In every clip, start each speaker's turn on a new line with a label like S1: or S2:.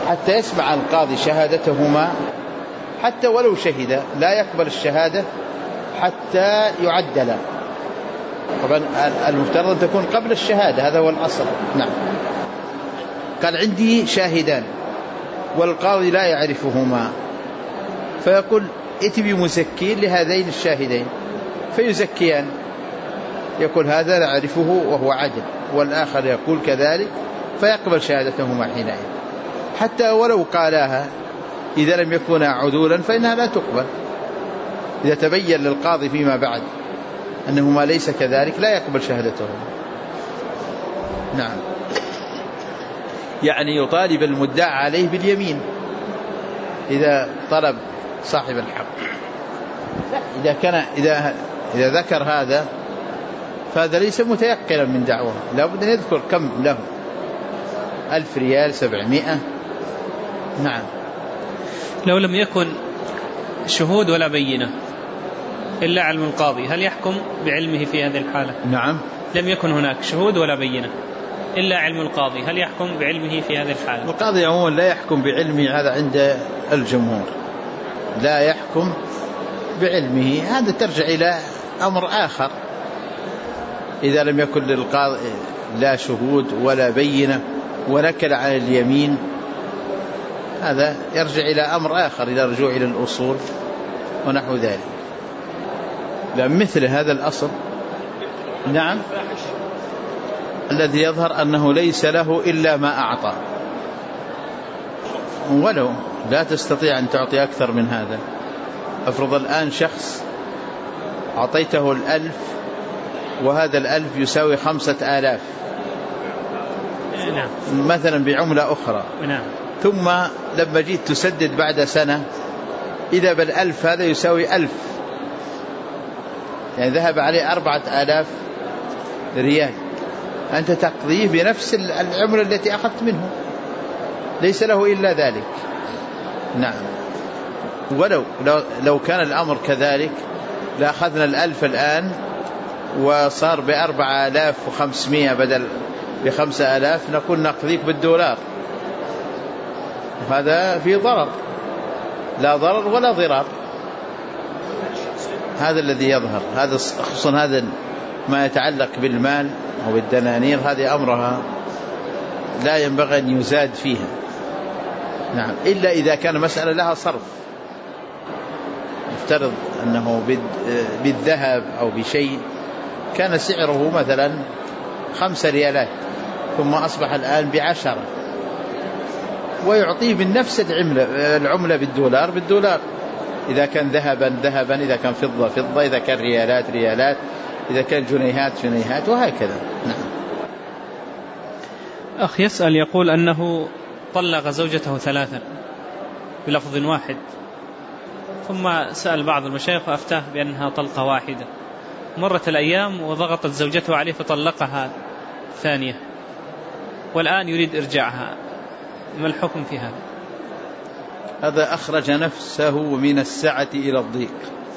S1: حتى يسمع القاضي شهادتهما، حتى ولو شهد لا يقبل الشهادة حتى يعدل. طبعا المفترض أن تكون قبل الشهادة، هذا هو الأصل. نعم. قال عندي شاهدان والقاضي لا يعرفهما، فيقول ائت بمزكين لهذين الشاهدين، فيزكيان، يقول هذا لا أعرفه وهو عدل، والآخر يقول كذلك، فيقبل شهادتهما حينئذ. حتى ولو قالاها إذا لم يكونا عدولا فإنها لا تقبل. إذا تبين للقاضي فيما بعد أنهما ليس كذلك لا يقبل شهادتهما. نعم. يعني يطالب المدعى عليه باليمين إذا طلب صاحب الحق. إذا ذكر هذا فهذا ليس متيقنا من دعوه، لابد أن يذكر كم له، 1000 ريال 700. نعم.
S2: لو لم يكن شهود ولا بينة إلا علم القاضي، هل يحكم بعلمه في هذه الحالة؟
S1: نعم.
S2: لم يكن هناك شهود ولا بينة إلا علم القاضي، هل يحكم بعلمه في هذه الحالة؟
S1: القاضي عموما لا يحكم بعلمه، هذا عند الجمهور لا يحكم بعلمه. هذا ترجع إلى أمر آخر. إذا لم يكن للقاضي لا شهود ولا بينة ونكل على اليمين، هذا يرجع إلى أمر آخر، إلى رجوع إلى الأصول ونحو ذلك. مثل هذا الأصل. نعم. الذي يظهر أنه ليس له إلا ما أعطى، ولو لا تستطيع أن تعطي أكثر من هذا. أفرض الآن شخص أعطيته 1000 وهذا 1000 يساوي 5000 مثلا بعملة أخرى، ثم لما جيت تسدد بعد سنة إذا بال1000 هذا يساوي 1000، يعني ذهب عليه 4000 ريال، أنت تقضيه بنفس العملة التي أخذت منه، ليس له إلا ذلك. نعم. ولو كان الأمر كذلك لأخذنا 1000 الآن وصار ب4500 بدل ب5000، نقول نقضيك بالدولار، هذا فيه ضرر، لا ضرر ولا ضرار. هذا الذي يظهر، هذا خصوصا هذا ما يتعلق بالمال أو بالدنانير، هذه أمرها لا ينبغي أن يزاد فيها. نعم. إلا إذا كان مسألة لها صرف، نفترض أنه بالذهب أو بشيء كان سعره مثلا 5 ريالات ثم أصبح الآن ب10، ويعطيه من نفس العملة بالدولار، إذا كان ذهبا، إذا كان فضة، إذا كان ريالات، إذا كان جنيهات، وهكذا. نعم.
S2: أخ يسأل يقول أنه طلق زوجته 3 بلفظ واحد، ثم سأل بعض المشايخ وأفتاه بأنها طلقة واحدة، مرت الأيام وضغطت زوجته عليه فطلقها ثانية، والآن يريد إرجاعها، ما الحكم في هذا؟
S1: هذا أخرج نفسه من السعة إلى الضيق.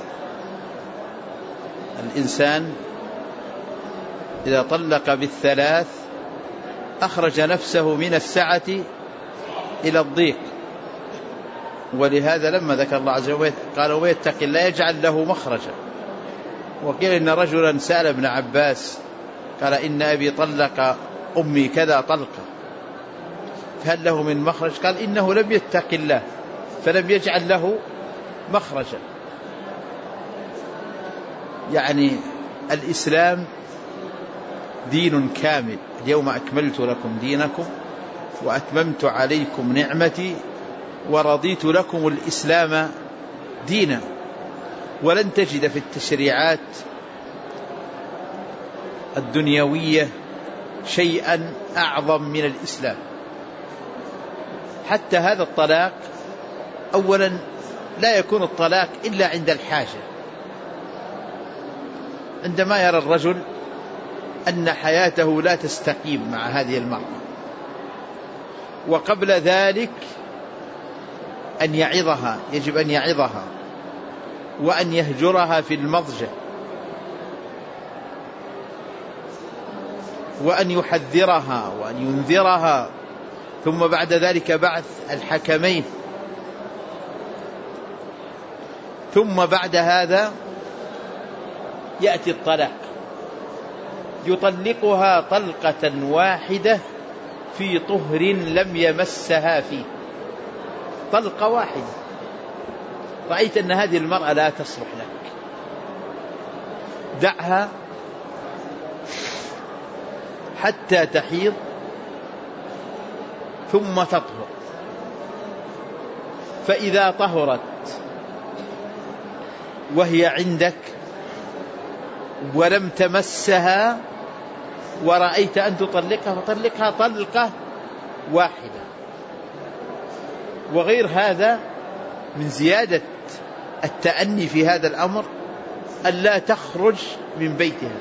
S1: الإنسان إذا طلق بالثلاث أخرج نفسه من السعة إلى الضيق، ولهذا لما ذكر الله عز وجل قال ويتق الله يجعل له مخرجا. وقيل إن رجلا سأل ابن عباس قال إن أبي طلق أمي كذا طلقة فهل له من مخرج؟ قال إنه لم يتق الله فلم يجعل له مخرجا. يعني الإسلام دين كامل، اليوم أكملت لكم دينكم وأتممت عليكم نعمتي ورضيت لكم الإسلام دينا. ولن تجد في التشريعات الدنيوية شيئا أعظم من الإسلام. حتى هذا الطلاق أولا لا يكون الطلاق إلا عند الحاجة، عندما يرى الرجل أن حياته لا تستقيم مع هذه المرأة، وقبل ذلك أن يعظها، يجب أن يعظها وأن يهجرها في المضجع وأن يحذرها وأن ينذرها ثم بعد ذلك بعث الحكمين، ثم بعد هذا يأتي الطلاق، يطلقها طلقة واحدة في طهر لم يمسها فيه، طلقة واحدة. رأيت أن هذه المرأة لا تصلح لك، دعها حتى تحيض ثم تطهر، فإذا طهرت وهي عندك ولم تمسها ورأيت أن تطلقها فطلقها طلقة واحدة. وغير هذا من زيادة التأني في هذا الأمر ألا تخرج من بيتها،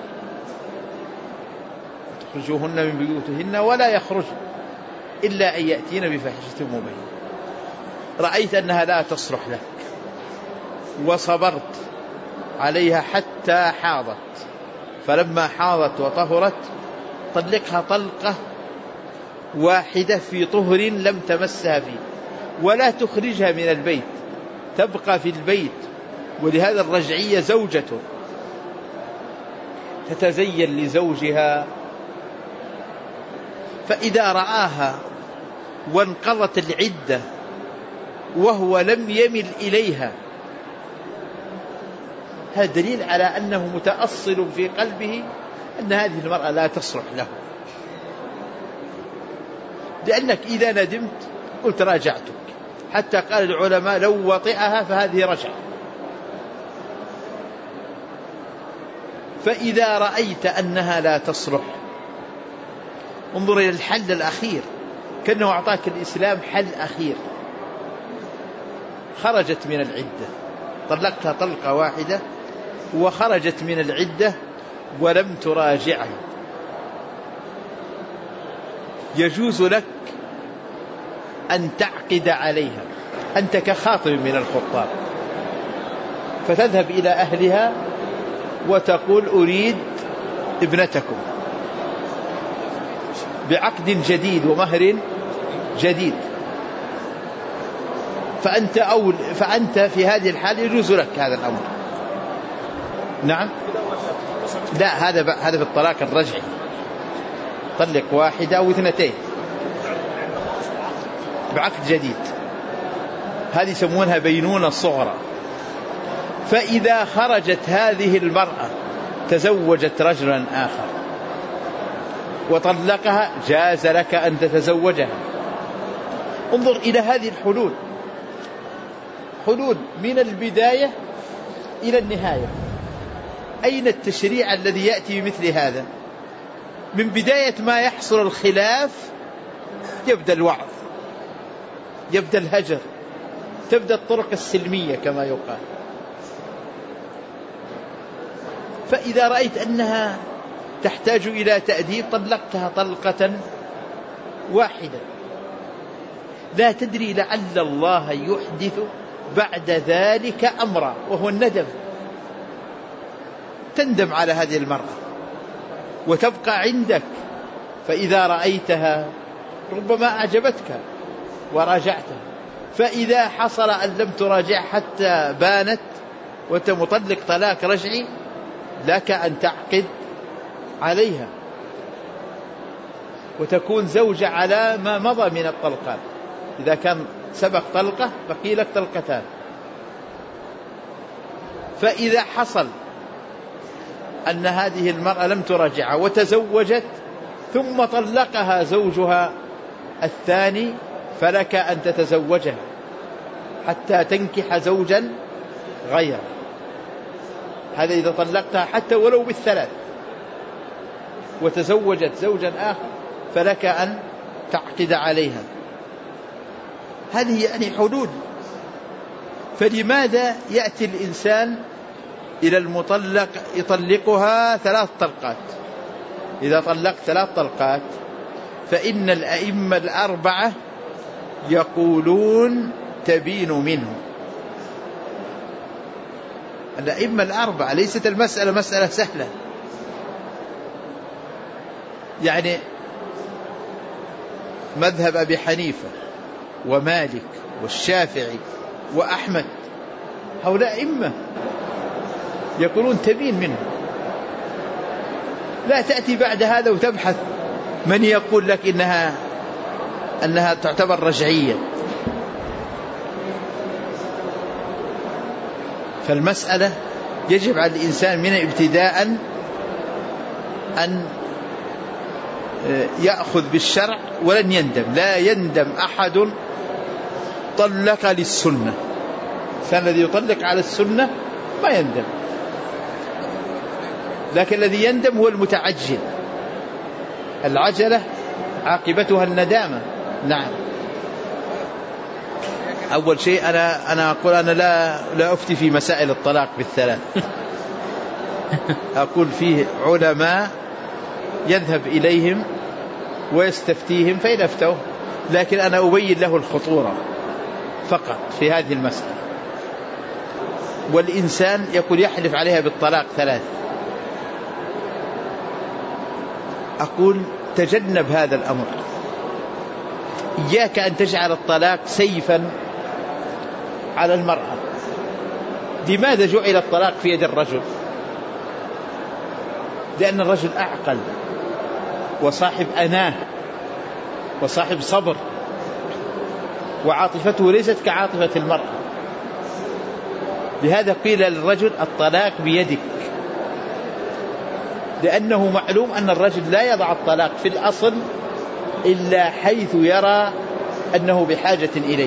S1: تخرجوهن من بيوتهن ولا يخرج إلا أن يأتين بفاحشة مبينة. رأيت أنها لا تصلح لك وصبرت عليها حتى حاضت، فلما حاضت وطهرت طلقها طلقة واحدة في طهر لم تمسها فيه، ولا تخرجها من البيت، تبقى في البيت. ولهذا الرجعية زوجة تتزين لزوجها، فإذا رآها وانقضت العدة وهو لم يمل إليها، هذا دليل على أنه متأصل في قلبه أن هذه المرأة لا تصلح له، لأنك إذا ندمت قلت راجعتك، حتى قال العلماء لو وطئها فهذه رجعة. فإذا رأيت أنها لا تصلح انظر إلى الحل الأخير، كأنه أعطاك الإسلام حل أخير. خرجت من العدة، طلقتها طلقة واحدة وخرجت من العدة ولم تراجعها، يجوز لك أن تعقد عليها، أنت كخاطب من الخطاب، فتذهب إلى أهلها وتقول أريد ابنتكم بعقد جديد ومهر جديد، فأنت في هذه الحال يجوز لك هذا الأمر. نعم، لا، هذا في الطلاق الرجعي، طلق واحدة أو اثنتين بعقد جديد، هذه يسمونها بينونة صغرى. فإذا خرجت هذه المرأة تزوجت رجلا آخر وطلقها جاز لك أن تتزوجها. انظر إلى هذه الحلول، حلول من البداية إلى النهاية. أين التشريع الذي يأتي بمثل هذا؟ من بداية ما يحصل الخلاف يبدأ الوعظ، يبدأ الهجر، تبدأ الطرق السلمية كما يقال. فإذا رأيت أنها تحتاج إلى تأديب طلقتها طلقة واحدة، لا تدري لعل الله يحدث بعد ذلك أمرا وهو الندم، تندم على هذه المرأة وتبقى عندك. فإذا رأيتها ربما أعجبتك وراجعتها، فإذا حصل أن لم تراجع حتى بانت وأنت مطلق طلاق رجعي لك أن تعقد عليها وتكون زوجة على ما مضى من الطلقات. إذا كان سبق طلقة بقي لك طلقتان. فإذا حصل أن هذه المرأة لم تراجعها وتزوجت ثم طلقها زوجها الثاني فلك أن تتزوجها حتى تنكح زوجا غيره. هذا إذا طلقتها حتى ولو بالثلاث وتزوجت زوجا آخر فلك أن تعقد عليها. هذه يعني حدود. فلماذا يأتي الإنسان إلى المطلق يطلقها 3 طلقات؟ إذا طلقت 3 طلقات فإن الأئمة ال4 يقولون تبين منه. الأئمة ال4 ليست المسألة مسألة سهلة، يعني مذهب أبي حنيفة ومالك والشافعي وأحمد، هؤلاء إمة يقولون تبين منه. لا تأتي بعد هذا وتبحث من يقول لك أنها تعتبر رجعية. فالمسألة يجب على الإنسان من ابتداء أن يأخذ بالشرع ولن يندم. لا يندم أحد طلق للسنة، الذي يطلق على السنة ما يندم، لكن الذي يندم هو المتعجل. العجلة عاقبتها الندامة. نعم. أول شيء أنا أقول أنا لا أفتي في مسائل الطلاق بالثلاث. أقول فيه علماء يذهب إليهم ويستفتيهم فإن أفتوه، لكن أنا أبين له الخطورة فقط في هذه المسألة. والإنسان يقول يحلف عليها بالطلاق 3. أقول تجنب هذا الأمر. إياك أن تجعل الطلاق سيفا على المرأة. لماذا جعل الطلاق في يد الرجل؟ لأن الرجل أعقل وصاحب أناه وصاحب صبر، وعاطفته ليست كعاطفة المرأة. لهذا قيل للرجل الطلاق بيدك، لأنه معلوم أن الرجل لا يضع الطلاق في الأصل إلا حيث يرى أنه بحاجة إليه.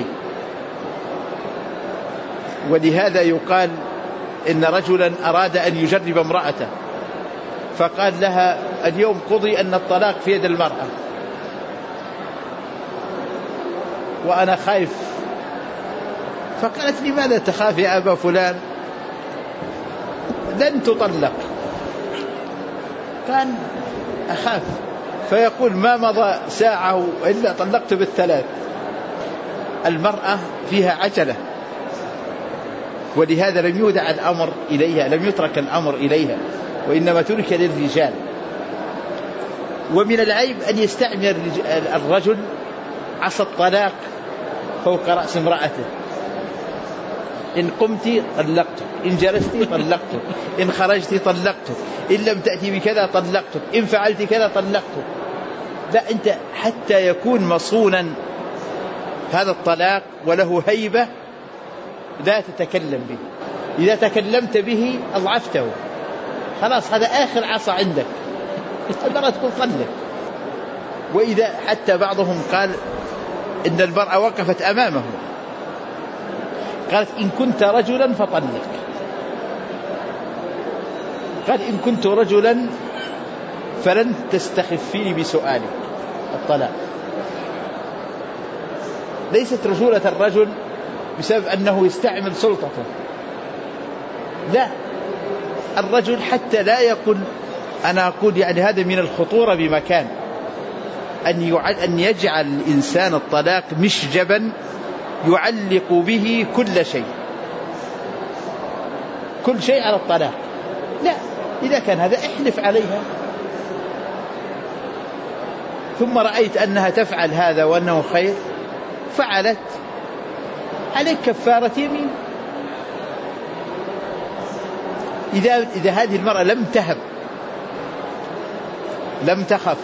S1: ولهذا يقال إن رجلا أراد أن يجرب امرأته فقال لها اليوم قضي أن الطلاق في يد المرأة وأنا خايف. فقالت لماذا تخاف يا أبا فلان؟ لن تطلق. قال أخاف. فيقول ما مضى ساعة إلا طلقت بالثلاث. المرأة فيها عجلة، ولهذا لم يودع الأمر إليها، لم يترك الأمر إليها، وإنما ترك للرجال. ومن العيب أن يستعمل الرجل عصا الطلاق فوق رأس امرأته. إن قمت طلقتك، إن جلست طلقتك، إن خرجت طلقتك، إن لم تأتي بكذا طلقتك، إن فعلت كذا طلقتك. لا، أنت حتى يكون مصونا هذا الطلاق وله هيبة لا تتكلم به. إذا تكلمت به أضعفته، خلاص هذا آخر عصا عندك، المرأة تقول طلق. وإذا حتى بعضهم قال إن المرأة وقفت أمامه قالت إن كنت رجلا فطلق. قال إن كنت رجلا فلن تستخفيني بسؤالي الطلاق. ليست رجولة الرجل بسبب أنه يستعمل سلطته، لا، الرجل حتى لا يقول. أنا أقول يعني هذا من الخطورة بمكان أن يجعل الإنسان الطلاق مشجبا يعلق به كل شيء، كل شيء على الطلاق. لا، إذا كان هذا احلف عليها، ثم رأيت أنها تفعل هذا وأنه خير فعلت، عليك كفارة يمين. إذا هذه المرأة لم تهب، لم تخف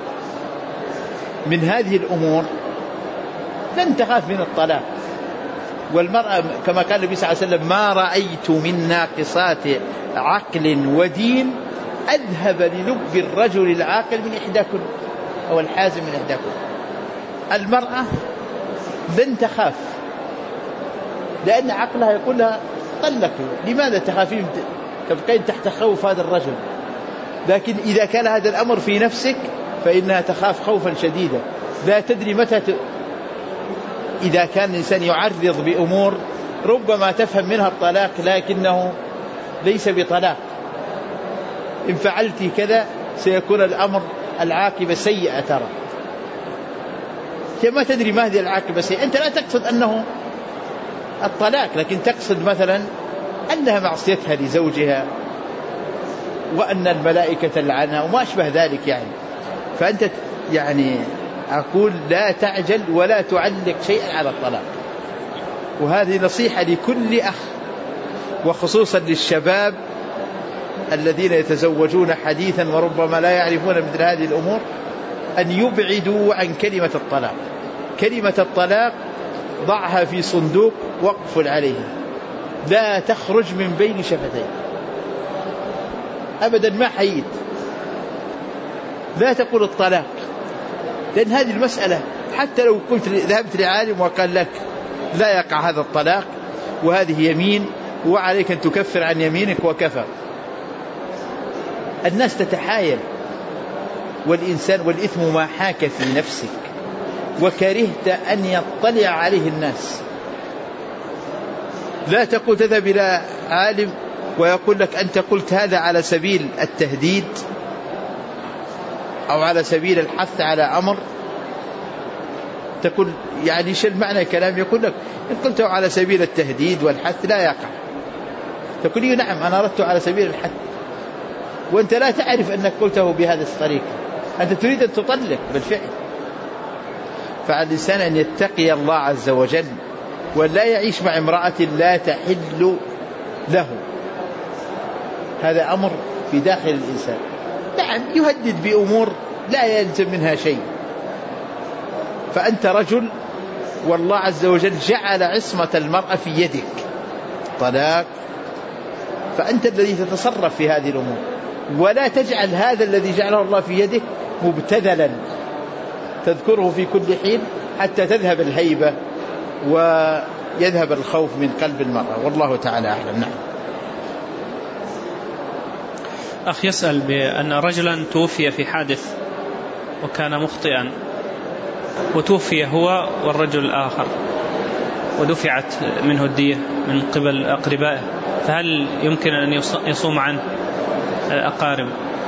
S1: من هذه الأمور، لن تخاف من الطلاق. والمرأة كما قال النبي صلى الله عليه وسلم ما رأيت من ناقصات عقل ودين أذهب للب الرجل العاقل من إحداكن، أو الحازم من إحداكن. المرأة لن تخاف لأن عقلها يقول لها طلقوا، لماذا تخافين تبقين تحت خوف هذا الرجل؟ لكن إذا كان هذا الأمر في نفسك فإنها تخاف خوفا شديدا، لا تدري متى إذا كان الإنسان يعرض بأمور ربما تفهم منها الطلاق لكنه ليس بطلاق. إن فعلت كذا سيكون الأمر العاقبة سيئة، ترى ما تدري ما هذه العاقبة سيئة. أنت لا تقصد أنه الطلاق، لكن تقصد مثلا أنها معصيتها لزوجها وأن الملائكة تلعنها وما أشبه ذلك يعني. فأنت يعني أقول لا تعجل ولا تعلق شيئا على الطلاق. وهذه نصيحة لكل أخ، وخصوصا للشباب الذين يتزوجون حديثا وربما لا يعرفون مثل هذه الأمور، أن يبعدوا عن كلمة الطلاق. كلمة الطلاق ضعها في صندوق وقف عليها، لا تخرج من بين شفتين أبدا، ما حييت لا تقول الطلاق، لأن هذه المسألة حتى لو قلت ذهبت لعالم وقال لك لا يقع هذا الطلاق وهذه يمين وعليك أن تكفر عن يمينك وكفى، الناس تتحايل، والإنسان والإثم ما حاك في نفسك وكرهت أن يطلع عليه الناس. لا تقول تذهب إلى عالم ويقول لك أنت قلت هذا على سبيل التهديد أو على سبيل الحث على أمر، تقول يعني شو المعنى كلام؟ يقول لك إن قلته على سبيل التهديد والحث لا يقع، تقول لي نعم أنا أردت على سبيل الحث، وأنت لا تعرف أنك قلته بهذه الطريقة، أنت تريد أن تطلق بالفعل. فعلى الإنسان أن يتقي الله عز وجل ولا يعيش مع امرأة لا تحل له، هذا أمر في داخل الإنسان. نعم يهدد بأمور لا يلزم منها شيء، فأنت رجل والله عز وجل جعل عصمة المرأة في يدك طلاق، فأنت الذي تتصرف في هذه الأمور، ولا تجعل هذا الذي جعله الله في يدك مبتذلا تذكره في كل حين حتى تذهب الهيبة ويذهب الخوف من قلب المرأة، والله تعالى أعلم. نعم.
S2: أخ يسأل بأن رجلا توفي في حادث وكان مخطئا، وتوفي هو والرجل الآخر ودفعت منه الدية من قبل أقربائه، فهل يمكن أن يصوم عنه الأقارب؟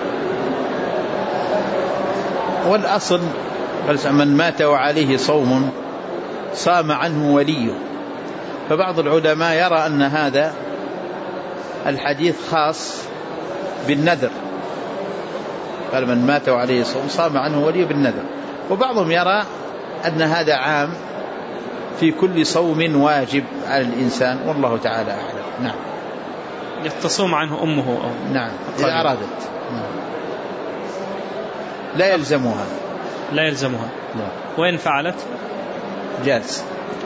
S1: والأصل من مات وعليه صوم صام عنه وليه، فبعض العلماء يرى أن هذا الحديث خاص بالنذر، قال من مات وعليه صوم صام عنه وليه بالنذر، وبعضهم يرى أن هذا عام في كل صوم واجب على الإنسان، والله تعالى أعلم. نعم.
S2: يتصوم عنه أمه أو
S1: نعم إذا أرادت. لا يلزمها.
S2: لا يلزمها.
S1: لا.
S2: وإن فعلت
S1: جالس.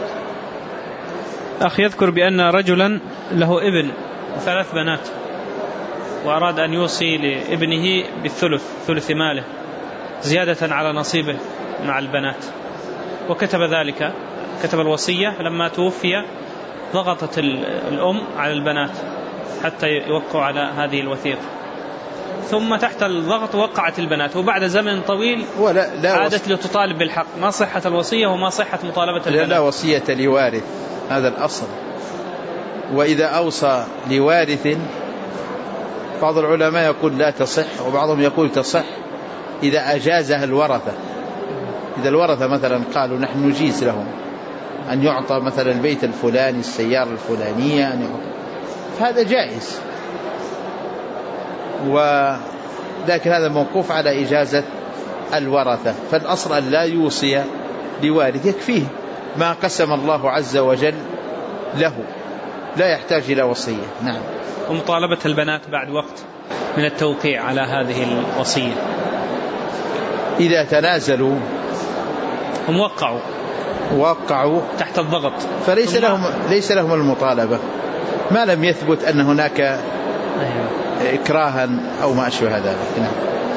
S2: أخي يذكر بأن رجلا له ابن وثلاث بنات، وأراد أن يوصي لابنه بالثلث، ثلث ماله، زيادة على نصيبه مع البنات، وكتب ذلك، كتب الوصية. لما توفي ضغطت الأم على البنات حتى يوقعوا على هذه الوثيقة، ثم تحت الضغط وقعت البنات، وبعد زمن طويل عادت لتطالب بالحق. ما صحة الوصية وما صحة مطالبة البنات؟
S1: لا وصية لوارث، هذا الأصل. وإذا أوصى لوارث بعض العلماء يقول لا تصح، وبعضهم يقول تصح إذا أجازها الورثة. إذا الورثة مثلا قالوا نحن نجيز لهم أن يعطى مثلا البيت الفلاني، السيارة الفلانية، أن يعطى، فهذا جائز، ولكن هذا موقوف على إجازة الورثة. فالأصل أن لا يوصي لوارث، يكفيه ما قسم الله عز وجل له، لا يحتاج إلى وصية. نعم.
S2: ومطالبة البنات بعد وقت من التوقيع على هذه الوصية
S1: إذا تنازلوا
S2: هم وقعوا تحت الضغط،
S1: فليس لهم المطالبة ما لم يثبت أن هناك إكراها أو ما أشبه ذلك. نعم.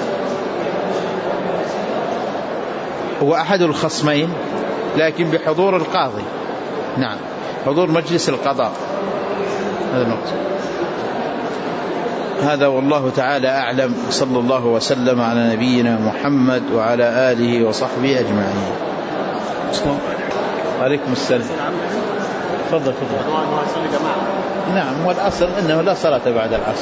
S1: هو أحد الخصمين لكن بحضور القاضي. نعم، حضور مجلس القضاء، هذا النقطة. هذا والله تعالى أعلم. صلى الله وسلم على نبينا محمد وعلى آله وصحبه أجمعين. عليكم السلام. تفضل. نعم، والأصل أنه لا صلاة بعد العصر،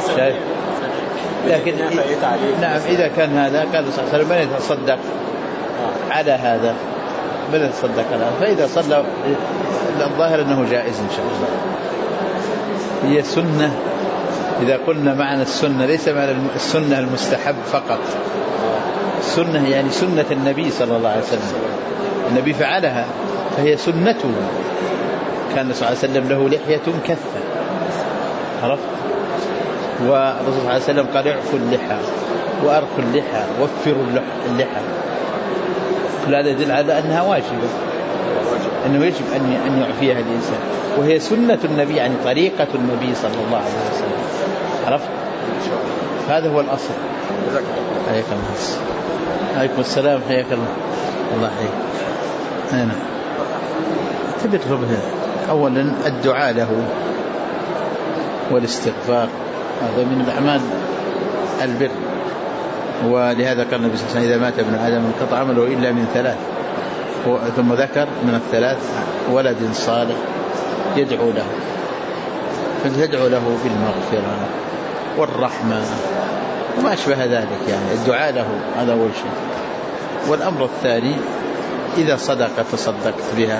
S1: لكن نعم إذا كان هذا قال صلى الله عليه وسلم من يتصدق على هذا، من يتصدق على هذا، فإذا صلى الظاهر أنه جائز إن شاء الله. هي سنة، إذا قلنا معنى السنة ليس معنى السنة المستحب فقط، السنة يعني سنة النبي صلى الله عليه وسلم، النبي فعلها فهي سنته. كان صلى الله عليه وسلم له لحية كثة، عرفت؟ والرسول صلى الله عليه وسلم قال اعفوا اللحى وأرخوا اللحى وفروا اللحى. لا يدل على أنها واجبة، أنه يجب أن يعفيها الإنسان، وهي سنة النبي يعني طريقة النبي صلى الله عليه وسلم، عرفت؟ هذا هو الأصل. حياك الله. عليكم السلام. حياك الله. الله يحييك. هنا تبرر به أولا الدعاء له والاستغفار، هذا من الأعمال البر. ولهذا قال النبي صلى الله عليه وسلم إذا مات ابن آدم انقطع عمله إلا من ثلاث، ثم ذكر من الثلاث ولد صالح يدعو له، فليدعو له بالمغفرة والرحمة وما أشبه ذلك، يعني الدعاء له هذا أول شيء. والأمر الثاني إذا صدق تصدقت بها.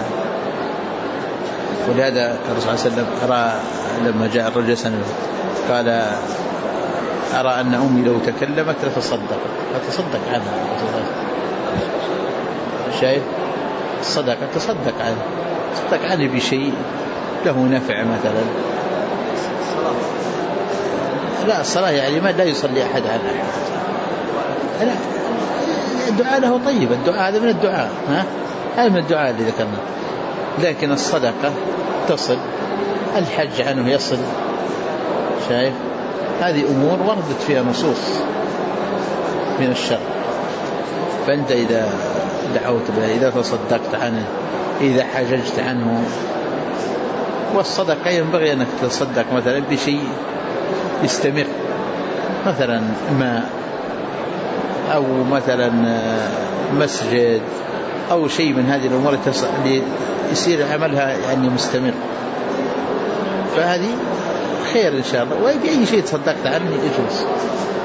S1: ولهذا الرسول صلى الله عليه وسلم أرى لما جاء الرجل قال أرى أن أمي لو تكلمت لتصدقت، فتصدق عنها. شايف الصدقة تصدق عنه، تصدق عنه بشيء له نفع مثلا. لا الصلاة يعني ما لا يصلي أحد على أحد، لا الدعاء له طيب، الدعاء هذا من الدعاء، هذا من الدعاء اللي ذكرنا. لكن الصدقة تصل، الحج عنه يصل، شايف هذه أمور وردت فيها نصوص من الشرع. فأنت إذا دعوت به، إذا تصدقت عنه، إذا حججت عنه. والصدقة ينبغي أنك تصدق مثلا بشيء يستمر، مثلا ماء أو مثلا مسجد أو شيء من هذه الأمور اللي يصير عملها يعني مستمر، فهذه خير إن شاء الله. وأي شيء تصدقت عنه يجوز.